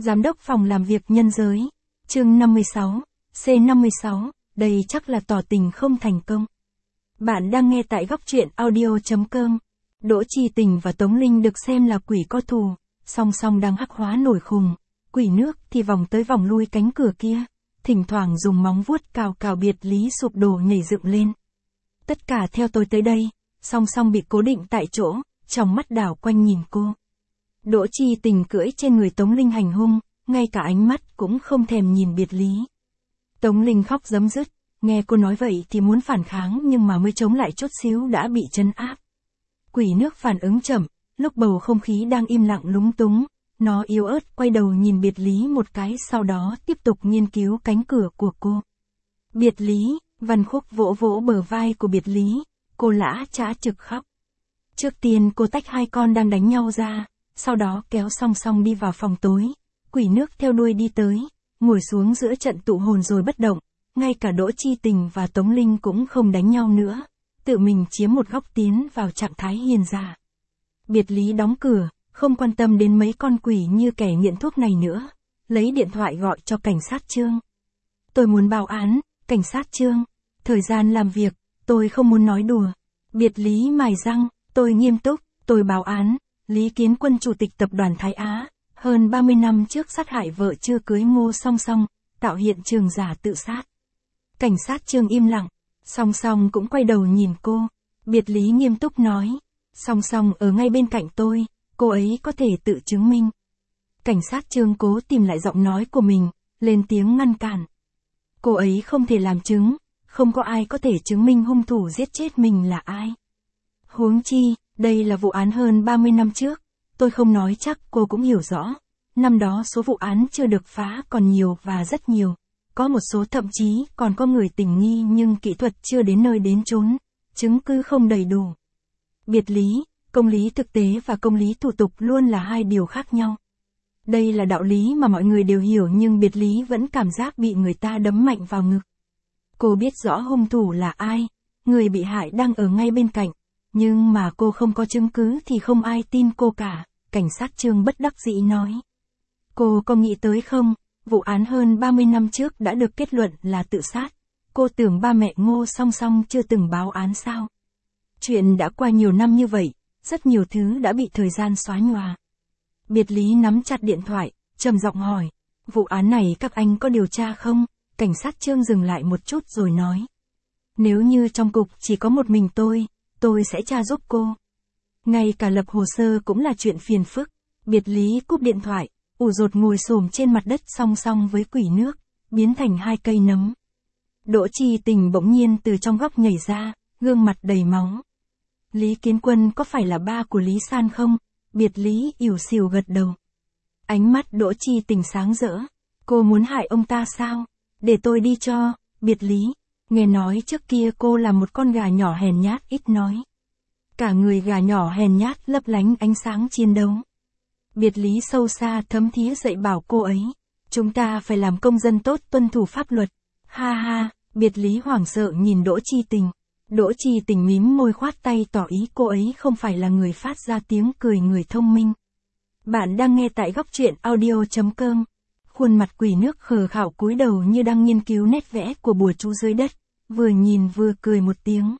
Giám đốc phòng làm việc nhân giới. Chương 56, C56, đây chắc là tỏ tình không thành công. Bạn đang nghe tại góc truyện audio.com. Đỗ Chi Tình và Tống Linh được xem là quỷ có thù, song song đang hắc hóa nổi khùng. Quỷ nước thì vòng tới vòng lui cánh cửa kia, thỉnh thoảng dùng móng vuốt cào cào Biệt Lý sụp đổ nhảy dựng lên. Tất cả theo tôi tới đây, song song bị cố định tại chỗ, trong mắt đảo quanh nhìn cô. Đỗ Chi Tình cưỡi trên người Tống Linh hành hung, ngay cả ánh mắt cũng không thèm nhìn Biệt Lý. Tống Linh khóc rấm rứt, nghe cô nói vậy thì muốn phản kháng nhưng mà mới chống lại chút xíu đã bị trấn áp. Quỷ nước phản ứng chậm, lúc bầu không khí đang im lặng lúng túng, nó yếu ớt quay đầu nhìn Biệt Lý một cái, sau đó tiếp tục nghiên cứu cánh cửa của cô. Biệt Lý, Văn Khúc vỗ vỗ bờ vai của Biệt Lý, cô lã chã trực khóc. Trước tiên cô tách hai con đang đánh nhau ra, sau đó kéo song song đi vào phòng tối. Quỷ nước theo đuôi đi tới, ngồi xuống giữa trận tụ hồn rồi bất động, ngay cả Đỗ Chi Tình và Tống Linh cũng không đánh nhau nữa, tự mình chiếm một góc tiến vào trạng thái hiền giả. Biệt Lý đóng cửa, không quan tâm đến mấy con quỷ như kẻ nghiện thuốc này nữa, lấy điện thoại gọi cho cảnh sát Trương. Tôi muốn báo án, cảnh sát Trương, thời gian làm việc, tôi không muốn nói đùa. Biệt Lý mài răng, tôi nghiêm túc, tôi báo án, Lý Kiến Quân chủ tịch tập đoàn Thái Á, hơn 30 năm trước sát hại vợ chưa cưới Ngô Song Song, tạo hiện trường giả tự sát. Cảnh sát Trương im lặng, Song Song cũng quay đầu nhìn cô. Biệt Lý nghiêm túc nói, Song Song ở ngay bên cạnh tôi, cô ấy có thể tự chứng minh. Cảnh sát Trương cố tìm lại giọng nói của mình, lên tiếng ngăn cản. Cô ấy không thể làm chứng, không có ai có thể chứng minh hung thủ giết chết mình là ai. Huống chi, đây là vụ án hơn 30 năm trước, tôi không nói chắc cô cũng hiểu rõ. Năm đó số vụ án chưa được phá còn nhiều và rất nhiều. Có một số thậm chí còn có người tình nghi nhưng kỹ thuật chưa đến nơi đến chốn, chứng cứ không đầy đủ. Biệt Lý, công lý thực tế và công lý thủ tục luôn là hai điều khác nhau. Đây là đạo lý mà mọi người đều hiểu nhưng Biệt Lý vẫn cảm giác bị người ta đấm mạnh vào ngực. Cô biết rõ hung thủ là ai, người bị hại đang ở ngay bên cạnh, nhưng mà cô không có chứng cứ thì không ai tin cô cả, cảnh sát Trương bất đắc dĩ nói. Cô có nghĩ tới không, vụ án hơn 30 năm trước đã được kết luận là tự sát, cô tưởng ba mẹ Ngô Song Song chưa từng báo án sao? Chuyện đã qua nhiều năm như vậy, rất nhiều thứ đã bị thời gian xóa nhòa. Biệt Lý nắm chặt điện thoại, trầm giọng hỏi, vụ án này các anh có điều tra không? Cảnh sát Trương dừng lại một chút rồi nói. Nếu như trong cục chỉ có một mình tôi sẽ tra giúp cô. Ngay cả lập hồ sơ cũng là chuyện phiền phức. Biệt Lý cúp điện thoại, ủ rột ngồi xổm trên mặt đất song song với quỷ nước, biến thành hai cây nấm. Đỗ Chi Tình bỗng nhiên từ trong góc nhảy ra, gương mặt đầy máu. Lý Kiến Quân có phải là ba của Lý San không? Biệt Lý ỉu xìu gật đầu. Ánh mắt Đỗ Chi Tình sáng rỡ. Cô muốn hại ông ta sao? Để tôi đi cho. Biệt Lý, nghe nói trước kia cô là một con gà nhỏ hèn nhát ít nói. Cả người gà nhỏ hèn nhát lấp lánh ánh sáng chiến đấu. Biệt Lý sâu xa thấm thía dạy bảo cô ấy. Chúng ta phải làm công dân tốt tuân thủ pháp luật. Ha ha, Biệt Lý hoảng sợ nhìn Đỗ Chi Tình. Đỗ Chi Tình mím môi khoát tay tỏ ý cô ấy không phải là người phát ra tiếng cười người thông minh. Bạn đang nghe tại góc truyện audio.com. Khuôn mặt quỷ nước khờ khạo cúi đầu như đang nghiên cứu nét vẽ của bùa chú dưới đất, vừa nhìn vừa cười một tiếng.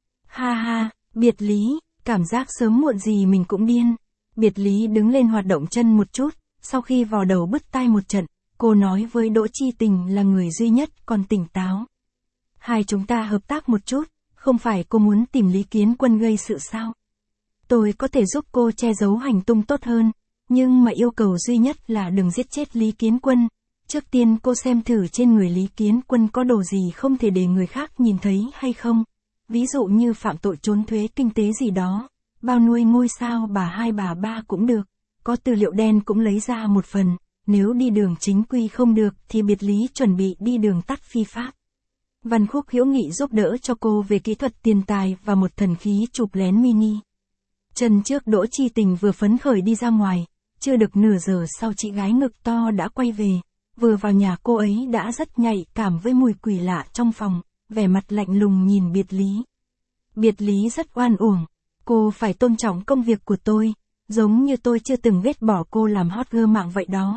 Ha ha, Biệt Lý, cảm giác sớm muộn gì mình cũng điên. Biệt Lý đứng lên hoạt động chân một chút, sau khi vò đầu bứt tai một trận, cô nói với Đỗ Chi Tình là người duy nhất còn tỉnh táo. Hai chúng ta hợp tác một chút, không phải cô muốn tìm Lý Kiến Quân gây sự sao? Tôi có thể giúp cô che giấu hành tung tốt hơn, nhưng mà yêu cầu duy nhất là đừng giết chết Lý Kiến Quân. Trước tiên cô xem thử trên người Lý Kiến Quân có đồ gì không thể để người khác nhìn thấy hay không. Ví dụ như phạm tội trốn thuế kinh tế gì đó, bao nuôi ngôi sao bà hai bà ba cũng được, có tư liệu đen cũng lấy ra một phần, nếu đi đường chính quy không được thì Biệt Lý chuẩn bị đi đường tắt phi pháp. Văn Khúc hữu nghị giúp đỡ cho cô về kỹ thuật tiền tài và một thần khí chụp lén mini. Chân trước Đỗ Chi Tình vừa phấn khởi đi ra ngoài, chưa được nửa giờ sau chị gái ngực to đã quay về, vừa vào nhà cô ấy đã rất nhạy cảm với mùi quỷ lạ trong phòng, vẻ mặt lạnh lùng nhìn Biệt Lý. Biệt Lý rất oan uổng, cô phải tôn trọng công việc của tôi, giống như tôi chưa từng ghét bỏ cô làm hot girl mạng vậy đó.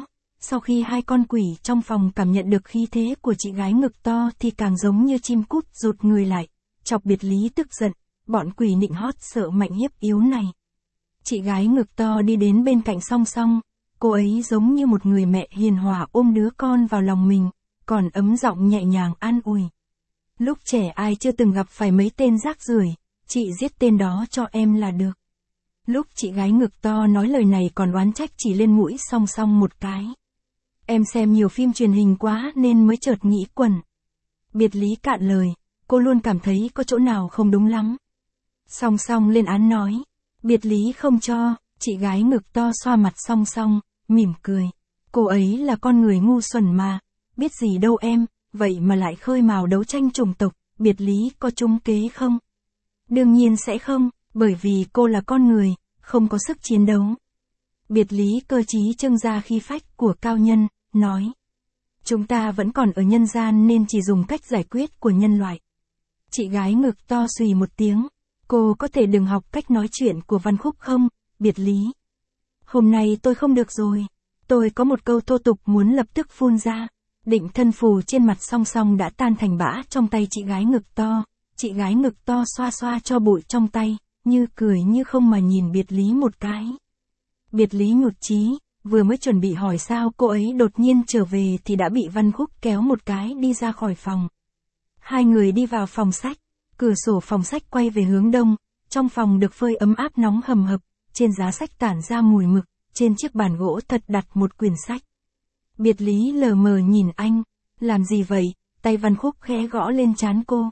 Sau khi hai con quỷ trong phòng cảm nhận được khí thế của chị gái ngực to thì càng giống như chim cút rụt người lại, chọc Biệt Lý tức giận, bọn quỷ nịnh hót sợ mạnh hiếp yếu này. Chị gái ngực to đi đến bên cạnh Song Song, cô ấy giống như một người mẹ hiền hòa ôm đứa con vào lòng mình, còn ấm giọng nhẹ nhàng an ủi. Lúc trẻ ai chưa từng gặp phải mấy tên rác rưởi, chị giết tên đó cho em là được. Lúc chị gái ngực to nói lời này còn oán trách chỉ lên mũi Song Song một cái. Em xem nhiều phim truyền hình quá nên mới chợt nghĩ quẩn. Biệt Lý cạn lời, cô luôn cảm thấy có chỗ nào không đúng lắm. Song Song lên án nói. Biệt Lý không cho, chị gái ngực to xoa mặt Song Song, mỉm cười. Cô ấy là con người ngu xuẩn mà, biết gì đâu em, vậy mà lại khơi mào đấu tranh chủng tộc, Biệt Lý có trúng kế không? Đương nhiên sẽ không, bởi vì cô là con người, không có sức chiến đấu. Biệt Lý cơ trí trưng ra khí phách của cao nhân, nói. Chúng ta vẫn còn ở nhân gian nên chỉ dùng cách giải quyết của nhân loại. Chị gái ngực to xùy một tiếng. Cô có thể đừng học cách nói chuyện của Văn Khúc không, Biệt Lý? Hôm nay tôi không được rồi. Tôi có một câu thô tục muốn lập tức phun ra. Định thân phù trên mặt Song Song đã tan thành bã trong tay chị gái ngực to. Chị gái ngực to xoa xoa cho bụi trong tay, như cười như không mà nhìn Biệt Lý một cái. Biệt Lý nhụt chí, vừa mới chuẩn bị hỏi sao cô ấy đột nhiên trở về thì đã bị Văn Khúc kéo một cái đi ra khỏi phòng. Hai người đi vào phòng sách, cửa sổ phòng sách quay về hướng đông, trong phòng được phơi ấm áp nóng hầm hập, trên giá sách tản ra mùi mực, trên chiếc bàn gỗ thật đặt một quyển sách. Biệt Lý lờ mờ nhìn anh, làm gì vậy, tay Văn Khúc khẽ gõ lên trán cô.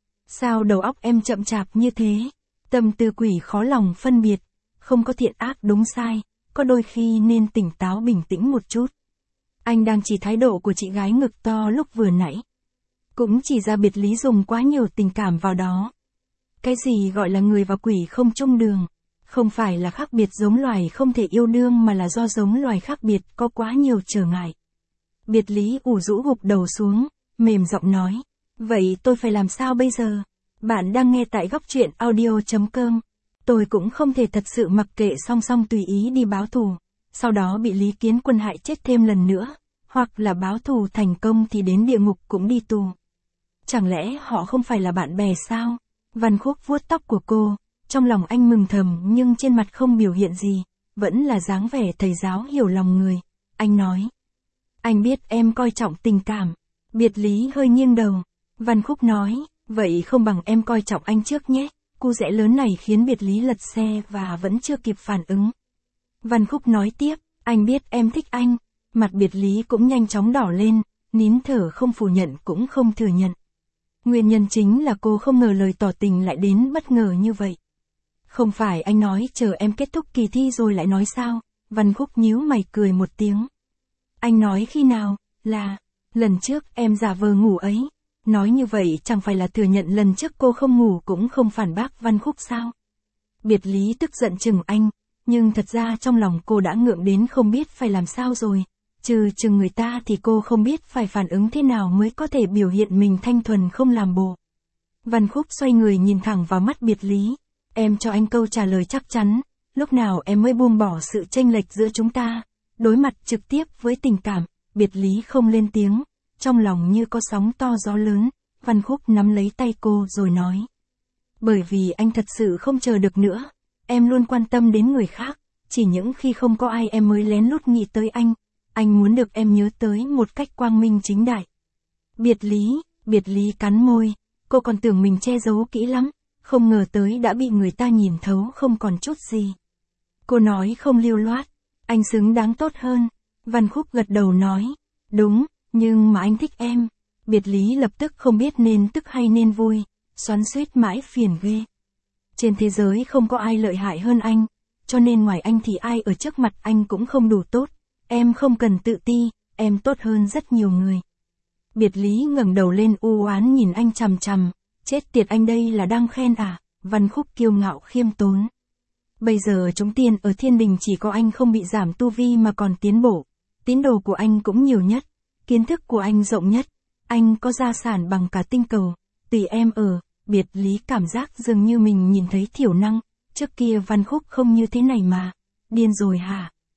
Sao đầu óc em chậm chạp như thế, tâm tư quỷ khó lòng phân biệt, không có thiện ác đúng sai, có đôi khi nên tỉnh táo bình tĩnh một chút. Anh đang chỉ thái độ của chị gái ngực to lúc vừa nãy. Cũng chỉ ra Biệt Lý dùng quá nhiều tình cảm vào đó. Cái gì gọi là người và quỷ không chung đường, không phải là khác biệt giống loài không thể yêu đương mà là do giống loài khác biệt có quá nhiều trở ngại. Biệt Lý ủ rũ gục đầu xuống, mềm giọng nói, vậy tôi phải làm sao bây giờ? Bạn đang nghe tại góc truyện audio.com. Tôi cũng không thể thật sự mặc kệ Song Song tùy ý đi báo thù, sau đó bị Lý Kiến Quân hại chết thêm lần nữa, hoặc là báo thù thành công thì đến địa ngục cũng đi tù. Chẳng lẽ họ không phải là bạn bè sao? Văn Khúc vuốt tóc của cô, trong lòng anh mừng thầm nhưng trên mặt không biểu hiện gì, vẫn là dáng vẻ thầy giáo hiểu lòng người. Anh nói, anh biết em coi trọng tình cảm. Biệt Lý hơi nghiêng đầu. Văn Khúc nói, vậy không bằng em coi trọng anh trước nhé. Cú rẽ lớn này khiến Biệt Lý lật xe và vẫn chưa kịp phản ứng. Văn Khúc nói tiếp, anh biết em thích anh. Mặt Biệt Lý cũng nhanh chóng đỏ lên, nín thở không phủ nhận cũng không thừa nhận. Nguyên nhân chính là cô không ngờ lời tỏ tình lại đến bất ngờ như vậy. Không phải anh nói chờ em kết thúc kỳ thi rồi lại nói sao? Văn Khúc nhíu mày cười một tiếng. Anh nói khi nào? Là, lần trước em giả vờ ngủ ấy. Nói như vậy chẳng phải là thừa nhận lần trước cô không ngủ cũng không phản bác Văn Khúc sao? Biệt Lý tức giận chừng anh, nhưng thật ra trong lòng cô đã ngượng đến không biết phải làm sao rồi. Chừng người ta thì cô không biết phải phản ứng thế nào mới có thể biểu hiện mình thanh thuần không làm bộ. Văn Khúc xoay người nhìn thẳng vào mắt Biệt Lý. Em cho anh câu trả lời chắc chắn, lúc nào em mới buông bỏ sự chênh lệch giữa chúng ta, đối mặt trực tiếp với tình cảm. Biệt Lý không lên tiếng, trong lòng như có sóng to gió lớn. Văn Khúc nắm lấy tay cô rồi nói. Bởi vì anh thật sự không chờ được nữa, em luôn quan tâm đến người khác, chỉ những khi không có ai em mới lén lút nghĩ tới anh muốn được em nhớ tới một cách quang minh chính đại. Biệt Lý cắn môi, cô còn tưởng mình che giấu kỹ lắm, không ngờ tới đã bị người ta nhìn thấu không còn chút gì. Cô nói không lưu loát, anh xứng đáng tốt hơn. Văn Khúc gật đầu nói, đúng, nhưng mà anh thích em. Biệt Lý lập tức không biết nên tức hay nên vui, xoắn xuýt mãi phiền ghê. Trên thế giới không có ai lợi hại hơn anh, cho nên ngoài anh thì ai ở trước mặt anh cũng không đủ tốt. Em không cần tự ti, em tốt hơn rất nhiều người. Biệt Lý ngẩng đầu lên u oán nhìn anh chằm chằm, chết tiệt anh đây là đang khen à? Văn Khúc kiêu ngạo khiêm tốn. Bây giờ chúng tiên ở thiên đình chỉ có anh không bị giảm tu vi mà còn tiến bộ. Tín đồ của anh cũng nhiều nhất, kiến thức của anh rộng nhất, anh có gia sản bằng cả tinh cầu, tùy em ở. Biệt Lý cảm giác dường như mình nhìn thấy thiểu năng, trước kia Văn Khúc không như thế này mà, điên rồi hả?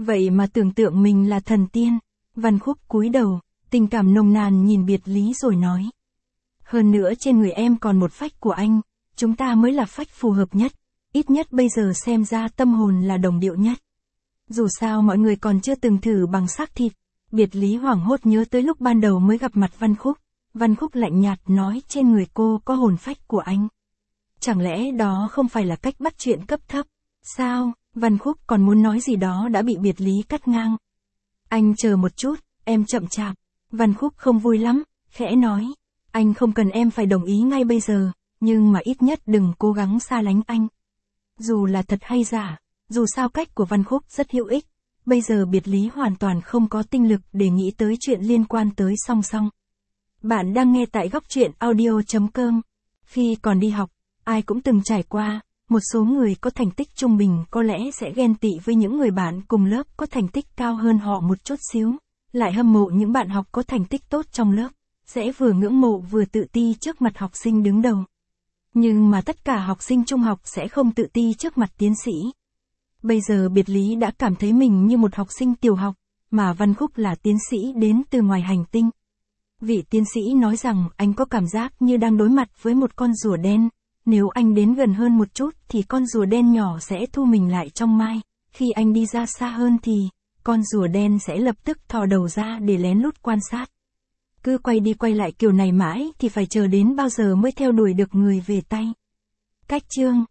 Vậy mà tưởng tượng mình là thần tiên. Văn Khúc cúi đầu, tình cảm nồng nàn nhìn Biệt Lý rồi nói. Hơn nữa trên người em còn một phách của anh, chúng ta mới là phách phù hợp nhất, ít nhất bây giờ xem ra tâm hồn là đồng điệu nhất. Dù sao mọi người còn chưa từng thử bằng xác thịt. Biệt Lý hoảng hốt nhớ tới lúc ban đầu mới gặp mặt Văn Khúc. Văn Khúc lạnh nhạt nói trên người cô có hồn phách của anh. Chẳng lẽ đó không phải là cách bắt chuyện cấp thấp? Sao? Văn Khúc còn muốn nói gì đó đã bị Biệt Lý cắt ngang. Anh chờ một chút, em chậm chạp. Văn Khúc không vui lắm, khẽ nói. Anh không cần em phải đồng ý ngay bây giờ, nhưng mà ít nhất đừng cố gắng xa lánh anh. Dù là thật hay giả, dù sao cách của Văn Khúc rất hữu ích. Bây giờ Biệt Lý hoàn toàn không có tinh lực để nghĩ tới chuyện liên quan tới song song. Bạn đang nghe tại góc truyện audio.com. Khi còn đi học, ai cũng từng trải qua, một số người có thành tích trung bình có lẽ sẽ ghen tị với những người bạn cùng lớp có thành tích cao hơn họ một chút xíu, lại hâm mộ những bạn học có thành tích tốt trong lớp, sẽ vừa ngưỡng mộ vừa tự ti trước mặt học sinh đứng đầu. Nhưng mà tất cả học sinh trung học sẽ không tự ti trước mặt tiến sĩ. Bây giờ Biệt Lý đã cảm thấy mình như một học sinh tiểu học, mà Văn Khúc là tiến sĩ đến từ ngoài hành tinh. Vị tiến sĩ nói rằng anh có cảm giác như đang đối mặt với một con rùa đen. Nếu anh đến gần hơn một chút thì con rùa đen nhỏ sẽ thu mình lại trong mai. Khi anh đi ra xa hơn thì, con rùa đen sẽ lập tức thò đầu ra để lén lút quan sát. Cứ quay đi quay lại kiểu này mãi thì phải chờ đến bao giờ mới theo đuổi được người về tay. Cách chương